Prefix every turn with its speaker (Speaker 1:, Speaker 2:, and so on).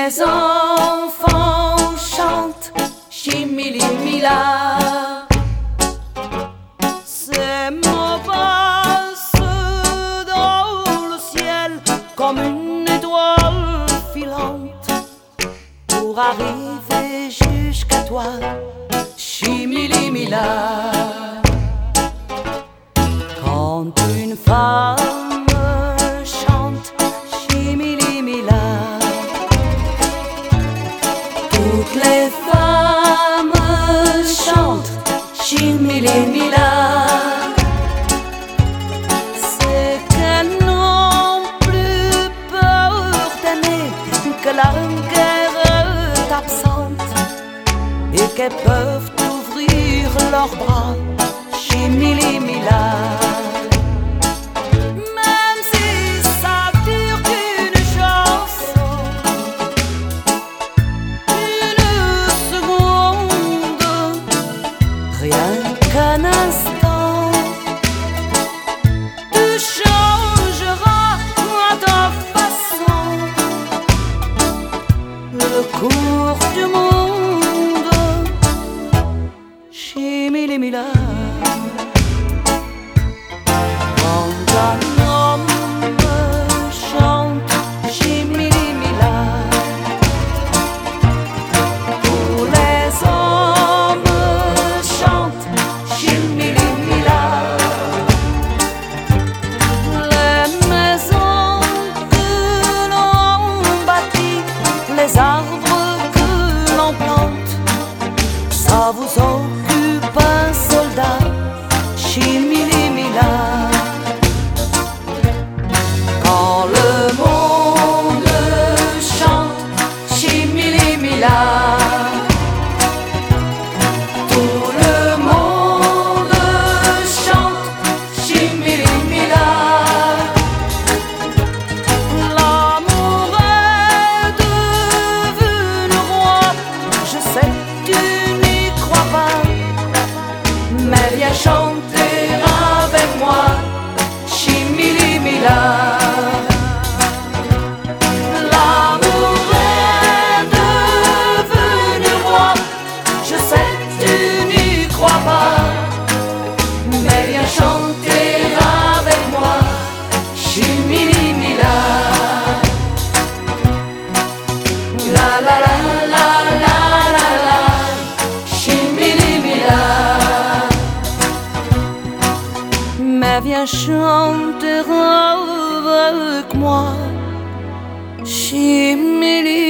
Speaker 1: les enfants chantent Chimilimila. Ces mots passent dans le ciel comme une étoile filante pour arriver jusqu'à toi, Chimilimila. Quand une femme chante Chimilimila, toutes les femmes chantent Chimilimila. C'est qu'elles n'ont plus peur d'aimer, que la guerre est absente et qu'elles peuvent ouvrir leurs bras, Chimilimila. Même si ça dure qu'une chanson, une seconde, rien qu'un instant, tu changeras à ta façon le cours du monde, Chimilimila. Quand un homme chante Chimilimila, tous les hommes chantent Chimilimila. Les maisons que l'on bâtit, les arbres que l'on plante, ça vous occupe un soldat, Chimilimila. Quand le monde chante Chimilimila, tout le monde chante Chimilimila. L'amour est devenu roi, je sais que tu n'y crois pas, mais viens chanter avec moi, Chimilimila. L'amour est devenu roi, je sais que tu n'y crois pas, mais viens chanter avec moi, Chimilimila. La la la la la la la, Chimilimila. Mais viens chanter avec moi, Chimilimila.